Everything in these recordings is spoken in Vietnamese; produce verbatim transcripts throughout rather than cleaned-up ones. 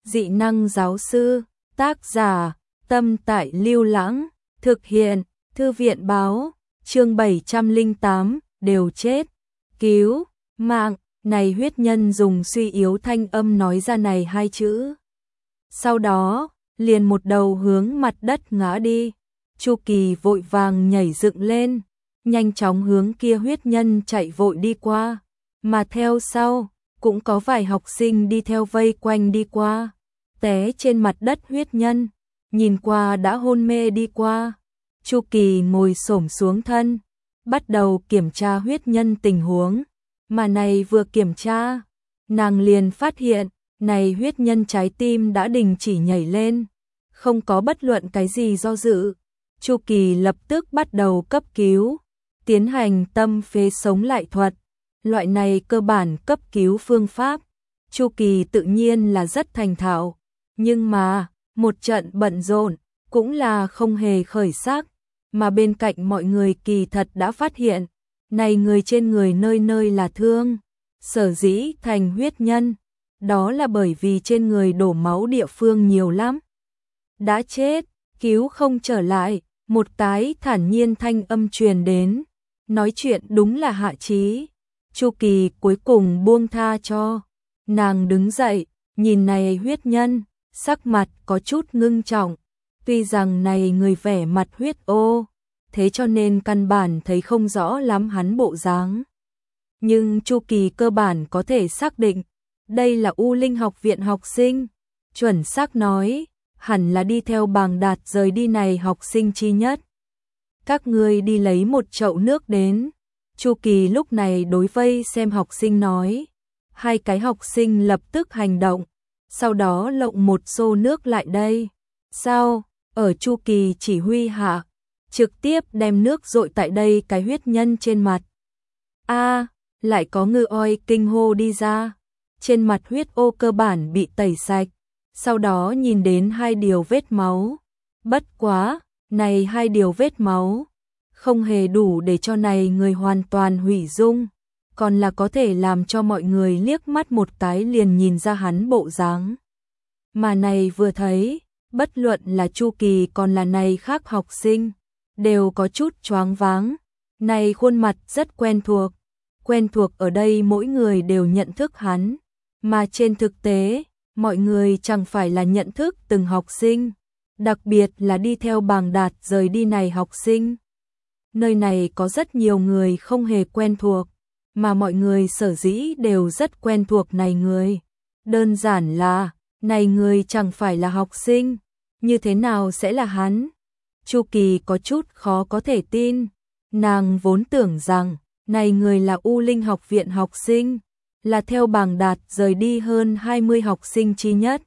Dị năng giáo sư, tác giả, Tâm Tại Lưu Lãng, thực hiện, Thư viện báo, chương bảy trăm lẻ tám, đều chết, cứu, mạng, này huyết nhân dùng suy yếu thanh âm nói ra này hai chữ. Sau đó, liền một đầu hướng mặt đất ngã đi, Chu Kỳ vội vàng nhảy dựng lên, nhanh chóng hướng kia huyết nhân chạy vội đi qua, mà theo sau, cũng có vài học sinh đi theo vây quanh đi qua, té trên mặt đất huyết nhân, nhìn qua đã hôn mê đi qua. Chu Kỳ ngồi xổm xuống thân, bắt đầu kiểm tra huyết nhân tình huống, mà này vừa kiểm tra, nàng liền phát hiện, này huyết nhân trái tim đã đình chỉ nhảy lên, không có bất luận cái gì do dự. Chu Kỳ lập tức bắt đầu cấp cứu, tiến hành tâm phế sống lại thuật. Loại này cơ bản cấp cứu phương pháp, Chu Kỳ tự nhiên là rất thành thạo, nhưng mà, một trận bận rộn cũng là không hề khởi sắc, mà bên cạnh mọi người kỳ thật đã phát hiện, này người trên người nơi nơi là thương, sở dĩ thành huyết nhân, đó là bởi vì trên người đổ máu địa phương nhiều lắm. Đã chết, cứu không trở lại, một tái thản nhiên thanh âm truyền đến, nói chuyện đúng là Hạ Chí. Chu Kỳ cuối cùng buông tha cho, nàng đứng dậy, nhìn này huyết nhân, sắc mặt có chút ngưng trọng, tuy rằng này người vẻ mặt huyết ô, thế cho nên căn bản thấy không rõ lắm hắn bộ dáng. Nhưng Chu Kỳ cơ bản có thể xác định, đây là U Linh học viện học sinh, chuẩn xác nói, hẳn là đi theo Bàng Đạt rời đi này học sinh chi nhất. Các ngươi đi lấy một chậu nước đến. Chu Kỳ lúc này đối vây xem học sinh nói, hai cái học sinh lập tức hành động, sau đó lộng một xô nước lại đây. Sau, ở Chu Kỳ chỉ huy hạ, trực tiếp đem nước dội tại đây cái huyết nhân trên mặt. A, lại có ngư oi kinh hô đi ra, trên mặt huyết ô cơ bản bị tẩy sạch, sau đó nhìn đến hai điều vết máu. Bất quá, này hai điều vết máu không hề đủ để cho này người hoàn toàn hủy dung, còn là có thể làm cho mọi người liếc mắt một cái liền nhìn ra hắn bộ dáng. Mà này vừa thấy, bất luận là Chu Kỳ còn là này khác học sinh, đều có chút choáng váng. Này khuôn mặt rất quen thuộc, quen thuộc ở đây mỗi người đều nhận thức hắn, mà trên thực tế, mọi người chẳng phải là nhận thức từng học sinh, đặc biệt là đi theo Bàng Đạt rời đi này học sinh. Nơi này có rất nhiều người không hề quen thuộc, mà mọi người sở dĩ đều rất quen thuộc này người. Đơn giản là, này người chẳng phải là học sinh, như thế nào sẽ là hắn? Chu Kỳ có chút khó có thể tin, nàng vốn tưởng rằng, này người là U Linh học viện học sinh, là theo Bàng Đạt rời đi hơn hai mươi học sinh chi nhất.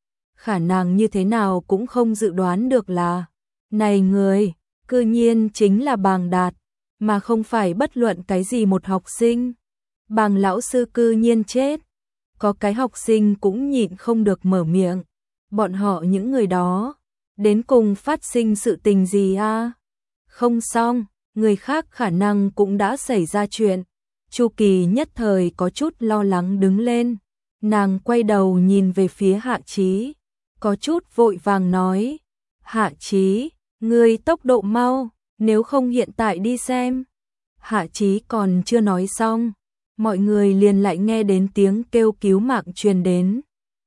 Khả năng như thế nào cũng không dự đoán được là, này người, cư nhiên chính là Bàng Đạt, mà không phải bất luận cái gì một học sinh. Bàng lão sư cư nhiên chết, có cái học sinh cũng nhịn không được mở miệng, bọn họ những người đó, đến cùng phát sinh sự tình gì a? Không xong, người khác khả năng cũng đã xảy ra chuyện. Chu Kỳ nhất thời có chút lo lắng đứng lên, nàng quay đầu nhìn về phía Hạ Chí, có chút vội vàng nói, Hạ Chí, ngươi tốc độ mau, nếu không hiện tại đi xem. Hạ Chí còn chưa nói xong, mọi người liền lại nghe đến tiếng kêu cứu mạng truyền đến.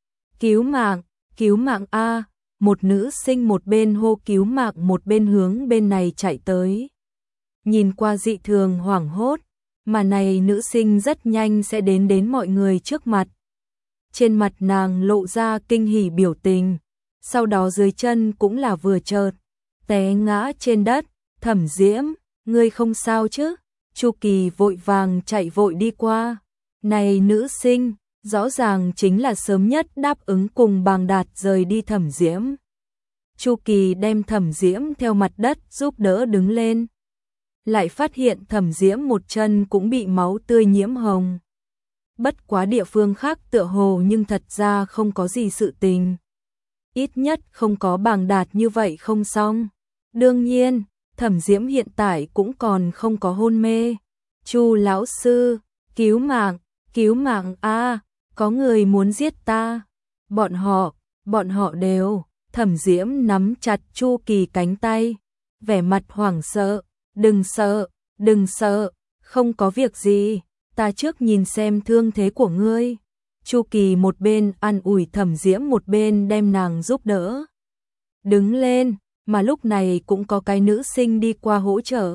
Cứu mạng, cứu mạng a, một nữ sinh một bên hô cứu mạng một bên hướng bên này chạy tới. Nhìn qua dị thường hoảng hốt, mà này nữ sinh rất nhanh sẽ đến đến mọi người trước mặt. Trên mặt nàng lộ ra kinh hỉ biểu tình, sau đó dưới chân cũng là vừa chợt té ngã trên đất. Thẩm Diễm, ngươi không sao chứ? Chu Kỳ vội vàng chạy vội đi qua. Này nữ sinh, rõ ràng chính là sớm nhất đáp ứng cùng Bàng Đạt rời đi Thẩm Diễm. Chu Kỳ đem Thẩm Diễm theo mặt đất giúp đỡ đứng lên, lại phát hiện Thẩm Diễm một chân cũng bị máu tươi nhiễm hồng. Bất quá địa phương khác tựa hồ nhưng thật ra không có gì sự tình. Ít nhất không có Bàng Đạt như vậy không xong. Đương nhiên, Thẩm Diễm hiện tại cũng còn không có hôn mê. Chu lão sư, cứu mạng, cứu mạng a, có người muốn giết ta. Bọn họ bọn họ đều. Thẩm Diễm nắm chặt Chu Kỳ cánh tay, vẻ mặt hoảng sợ, đừng sợ, đừng sợ, không có việc gì, ta trước nhìn xem thương thế của ngươi. Chu Kỳ một bên an ủi Thẩm Diễm một bên đem nàng giúp đỡ. Đứng lên, mà lúc này cũng có cái nữ sinh đi qua hỗ trợ.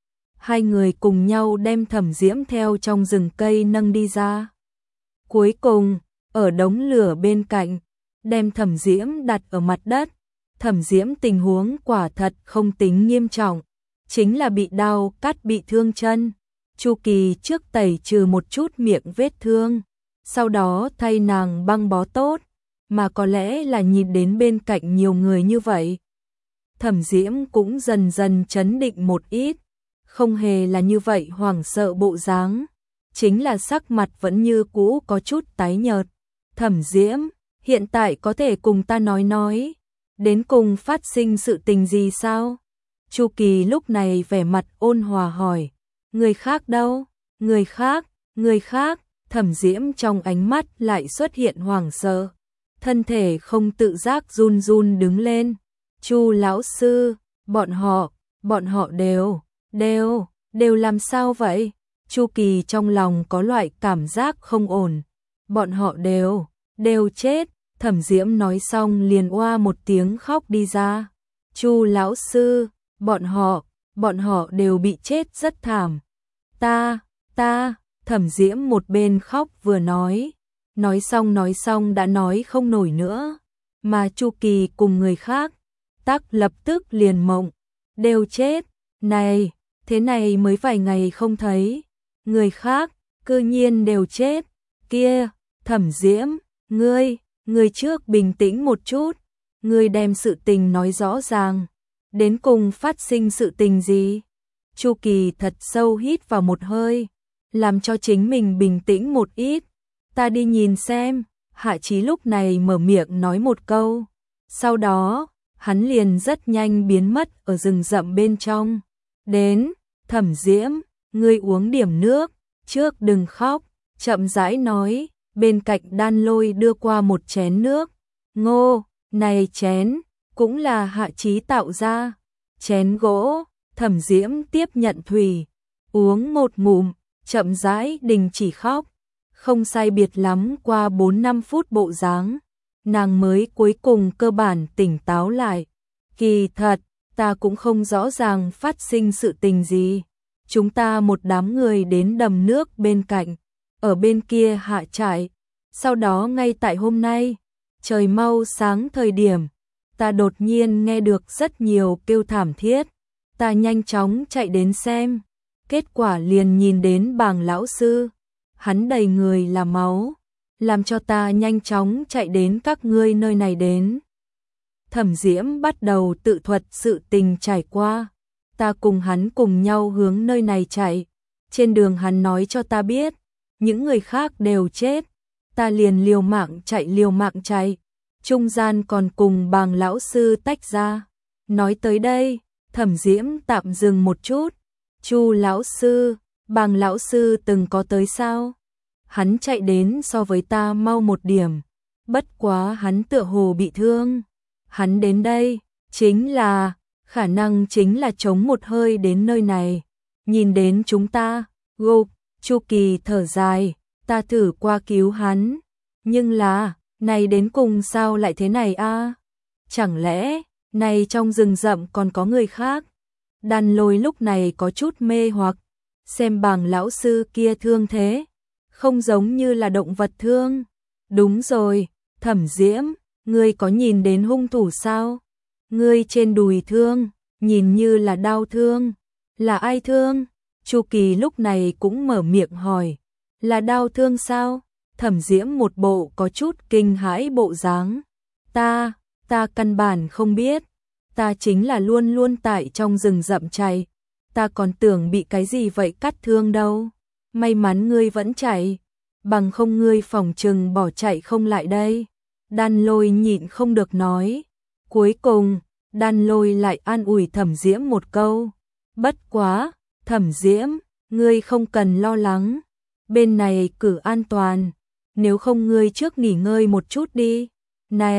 Hai người cùng nhau đem Thẩm Diễm theo trong rừng cây nâng đi ra. Cuối cùng, ở đống lửa bên cạnh, đem Thẩm Diễm đặt ở mặt đất. Thẩm Diễm tình huống quả thật không tính nghiêm trọng, chính là bị đau cắt bị thương chân. Chu Kỳ trước tẩy trừ một chút miệng vết thương, sau đó thay nàng băng bó tốt, mà có lẽ là nhìn đến bên cạnh nhiều người như vậy. Thẩm Diễm cũng dần dần trấn định một ít, không hề là như vậy hoảng sợ bộ dáng, chính là sắc mặt vẫn như cũ có chút tái nhợt. Thẩm Diễm, hiện tại có thể cùng ta nói nói, đến cùng phát sinh sự tình gì sao? Chu Kỳ lúc này vẻ mặt ôn hòa hỏi, người khác đâu? Người khác, người khác, Thẩm Diễm trong ánh mắt lại xuất hiện hoảng sợ, thân thể không tự giác run run đứng lên. Chu lão sư, bọn họ, bọn họ đều, đều, đều làm sao vậy? Chu Kỳ trong lòng có loại cảm giác không ổn. Bọn họ đều, đều chết. Thẩm Diễm nói xong liền oa một tiếng khóc đi ra. Chu lão sư, bọn họ, bọn họ đều bị chết rất thảm. Ta, ta, Thẩm Diễm một bên khóc vừa nói. Nói xong nói xong đã nói không nổi nữa. Mà Chu Kỳ cùng người khác, tắc lập tức liền mộng. Đều chết, này, thế này mới vài ngày không thấy. Người khác, cư nhiên đều chết. Kia, Thẩm Diễm, ngươi, ngươi trước bình tĩnh một chút. Ngươi đem sự tình nói rõ ràng. Đến cùng phát sinh sự tình gì? Chu Kỳ thật sâu hít vào một hơi, làm cho chính mình bình tĩnh một ít. Ta đi nhìn xem. Hạ Chí lúc này mở miệng nói một câu. Sau đó, hắn liền rất nhanh biến mất ở rừng rậm bên trong. Đến, Thẩm Diễm, ngươi uống điểm nước, trước đừng khóc, chậm rãi nói. Bên cạnh Đan Lôi đưa qua một chén nước. Ngô, này chén, cũng là Hạ Chí tạo ra. Chén gỗ, Thẩm Diễm tiếp nhận thủy, uống một ngụm, chậm rãi đình chỉ khóc. Không sai biệt lắm qua bốn năm phút bộ dáng, nàng mới cuối cùng cơ bản tỉnh táo lại. Kỳ thật, ta cũng không rõ ràng phát sinh sự tình gì. Chúng ta một đám người đến đầm nước bên cạnh, ở bên kia hạ trại. Sau đó ngay tại hôm nay, trời mau sáng thời điểm, ta đột nhiên nghe được rất nhiều kêu thảm thiết. Ta nhanh chóng chạy đến xem, kết quả liền nhìn đến Bàng lão sư, hắn đầy người là máu, làm cho ta nhanh chóng chạy đến các ngươi nơi này đến. Thẩm Diễm bắt đầu tự thuật sự tình trải qua, ta cùng hắn cùng nhau hướng nơi này chạy, trên đường hắn nói cho ta biết, những người khác đều chết, ta liền liều mạng chạy liều mạng chạy, trung gian còn cùng Bàng lão sư tách ra. Nói tới đây, Thẩm Diễm tạm dừng một chút. Chu lão sư, Bàng lão sư từng có tới sao? Hắn chạy đến so với ta mau một điểm, bất quá hắn tựa hồ bị thương. Hắn đến đây, chính là, khả năng chính là chống một hơi đến nơi này, nhìn đến chúng ta, gục. Chu Kỳ thở dài, ta thử qua cứu hắn, nhưng là, này đến cùng sao lại thế này a? Chẳng lẽ, này trong rừng rậm còn có người khác? Đan Lôi lúc này có chút mê hoặc, xem Bàng lão sư kia thương thế, không giống như là động vật thương. Đúng rồi, Thẩm Diễm, ngươi có nhìn đến hung thủ sao? Ngươi trên đùi thương, nhìn như là đau thương, là ai thương? Chu Kỳ lúc này cũng mở miệng hỏi, là đau thương sao? Thẩm Diễm một bộ có chút kinh hãi bộ dáng. Ta, ta căn bản không biết, ta chính là luôn luôn tại trong rừng rậm chạy, ta còn tưởng bị cái gì vậy cắt thương đâu. May mắn ngươi vẫn chạy, bằng không ngươi phỏng chừng bỏ chạy không lại đây. Đan Lôi nhịn không được nói. Cuối cùng, Đan Lôi lại an ủi Thẩm Diễm một câu. Bất quá, Thẩm Diễm, ngươi không cần lo lắng, bên này cử an toàn, nếu không ngươi trước nghỉ ngơi một chút đi. Này,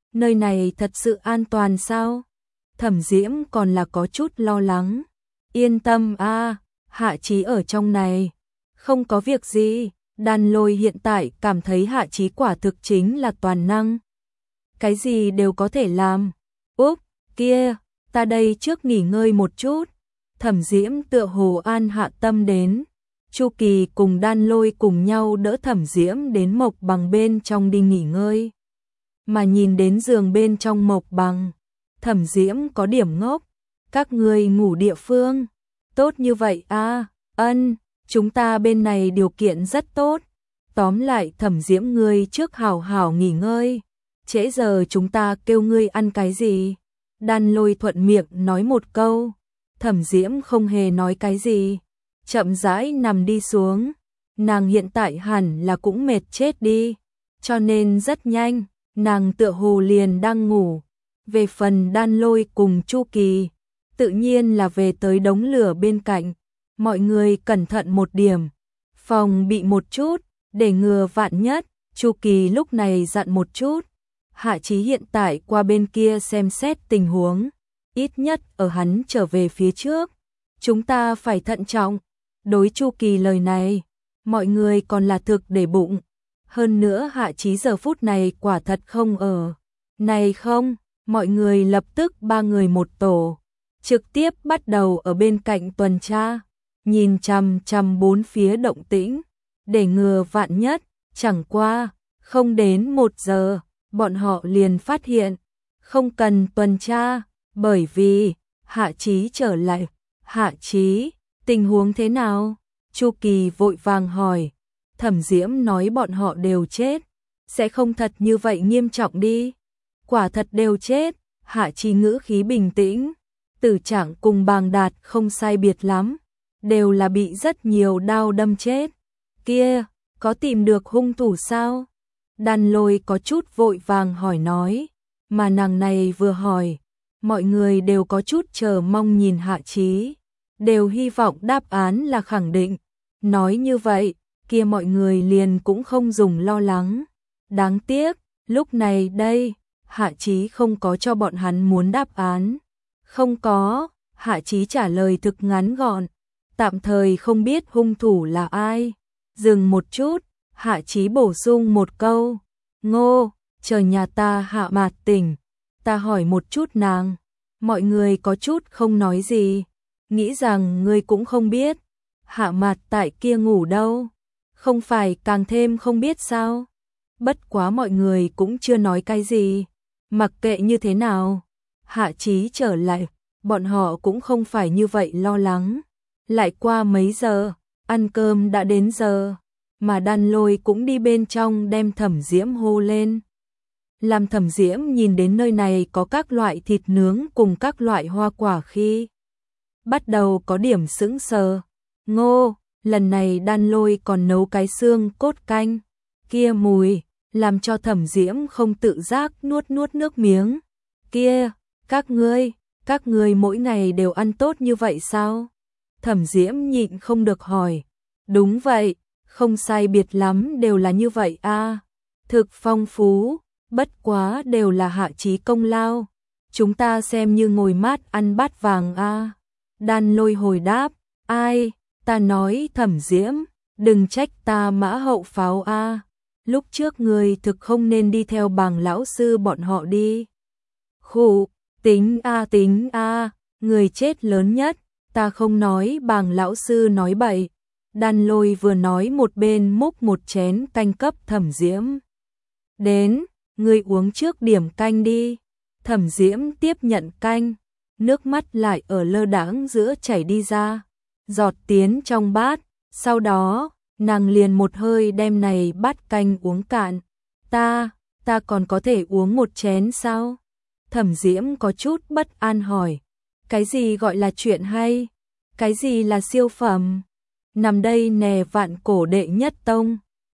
nơi này thật sự an toàn sao? Thẩm Diễm còn là có chút lo lắng. Yên tâm a, Hạ Chí ở trong này, không có việc gì. Đan Lôi hiện tại cảm thấy Hạ Chí quả thực chính là toàn năng. Cái gì đều có thể làm. Úp, kia, ta đây trước nghỉ ngơi một chút. Thẩm Diễm tựa hồ an hạ tâm đến. Chu Kỳ cùng Đan Lôi cùng nhau đỡ Thẩm Diễm đến Mộc Bằng bên trong đi nghỉ ngơi. Mà nhìn đến giường bên trong Mộc Bằng, Thẩm Diễm có điểm ngốc. Các người ngủ địa phương tốt như vậy à? Ân, chúng ta bên này điều kiện rất tốt. Tóm lại Thẩm Diễm ngươi trước hảo hảo nghỉ ngơi. Trễ giờ chúng ta kêu ngươi ăn cái gì? Đan Lôi thuận miệng nói một câu. Thẩm Diễm không hề nói cái gì, chậm rãi nằm đi xuống. Nàng hiện tại hẳn là cũng mệt chết đi, cho nên rất nhanh, nàng tựa hồ liền đang ngủ. Về phần Đan Lôi cùng Chu Kỳ, tự nhiên là về tới đống lửa bên cạnh. Mọi người cẩn thận một điểm, phòng bị một chút, để ngừa vạn nhất. Chu Kỳ lúc này dặn một chút. Hạ Chí hiện tại qua bên kia xem xét tình huống, ít nhất ở hắn trở về phía trước, chúng ta phải thận trọng. Đối Chu Kỳ lời này, mọi người còn là thực để bụng. Hơn nữa Hạ Chí giờ phút này quả thật không ở. Này không, mọi người lập tức ba người một tổ, trực tiếp bắt đầu ở bên cạnh tuần tra, nhìn chằm chằm bốn phía động tĩnh, để ngừa vạn nhất. Chẳng qua, không đến một giờ, bọn họ liền phát hiện, không cần tuần tra, bởi vì Hạ Chí trở lại. Hạ Chí, tình huống thế nào? Chu Kỳ vội vàng hỏi. Thẩm Diễm nói bọn họ đều chết, sẽ không thật như vậy nghiêm trọng đi. Quả thật đều chết. Hạ Chí ngữ khí bình tĩnh. Tử Trạng cùng Bàng Đạt không sai biệt lắm, đều là bị rất nhiều đao đâm chết. Kia, có tìm được hung thủ sao? Đan Lôi có chút vội vàng hỏi nói, mà nàng này vừa hỏi, mọi người đều có chút chờ mong nhìn Hạ Chí, đều hy vọng đáp án là khẳng định. Nói như vậy, kia mọi người liền cũng không dùng lo lắng. Đáng tiếc, lúc này đây, Hạ Chí không có cho bọn hắn muốn đáp án. Không có, Hạ Chí trả lời thực ngắn gọn, tạm thời không biết hung thủ là ai. Dừng một chút, Hạ Chí bổ sung một câu, Ngô, chờ nhà ta Hạ Mạt tỉnh, ta hỏi một chút nàng. Mọi người có chút không nói gì, nghĩ rằng ngươi cũng không biết. Hạ Mạt tại kia ngủ đâu, không phải càng thêm không biết sao? Bất quá mọi người cũng chưa nói cái gì, mặc kệ như thế nào. Hạ Chí trở lại, bọn họ cũng không phải như vậy lo lắng. Lại qua mấy giờ, ăn cơm đã đến giờ, mà Đan Lôi cũng đi bên trong đem Thẩm Diễm hô lên. Làm Thẩm Diễm nhìn đến nơi này có các loại thịt nướng cùng các loại hoa quả khi bắt đầu có điểm sững sờ. Ngô, lần này Đan Lôi còn nấu cái xương cốt canh, kia mùi, làm cho Thẩm Diễm không tự giác nuốt nuốt nước miếng. Kia, các ngươi, các ngươi mỗi ngày đều ăn tốt như vậy sao? Thẩm Diễm nhịn không được hỏi. Đúng vậy, không sai biệt lắm đều là như vậy a. Thực phong phú, bất quá đều là Hạ Chí công lao. Chúng ta xem như ngồi mát ăn bát vàng a. Đan Lôi hồi đáp, ai, ta nói Thẩm Diễm, đừng trách ta mã hậu pháo a. Lúc trước người thực không nên đi theo Bàng lão sư bọn họ đi. Khụ, tính a tính a, người chết lớn nhất, ta không nói Bàng lão sư nói bậy. Đan Lôi vừa nói một bên múc một chén canh cấp Thẩm Diễm. Đến, ngươi uống trước điểm canh đi. Thẩm Diễm tiếp nhận canh, nước mắt lại ở lơ đãng giữa chảy đi ra, giọt tiến trong bát, sau đó, nàng liền một hơi đem này bát canh uống cạn. Ta, ta còn có thể uống một chén sao? Thẩm Diễm có chút bất an hỏi, cái gì gọi là chuyện hay? Cái gì là siêu phẩm? Nằm đây nè vạn cổ đệ nhất tông,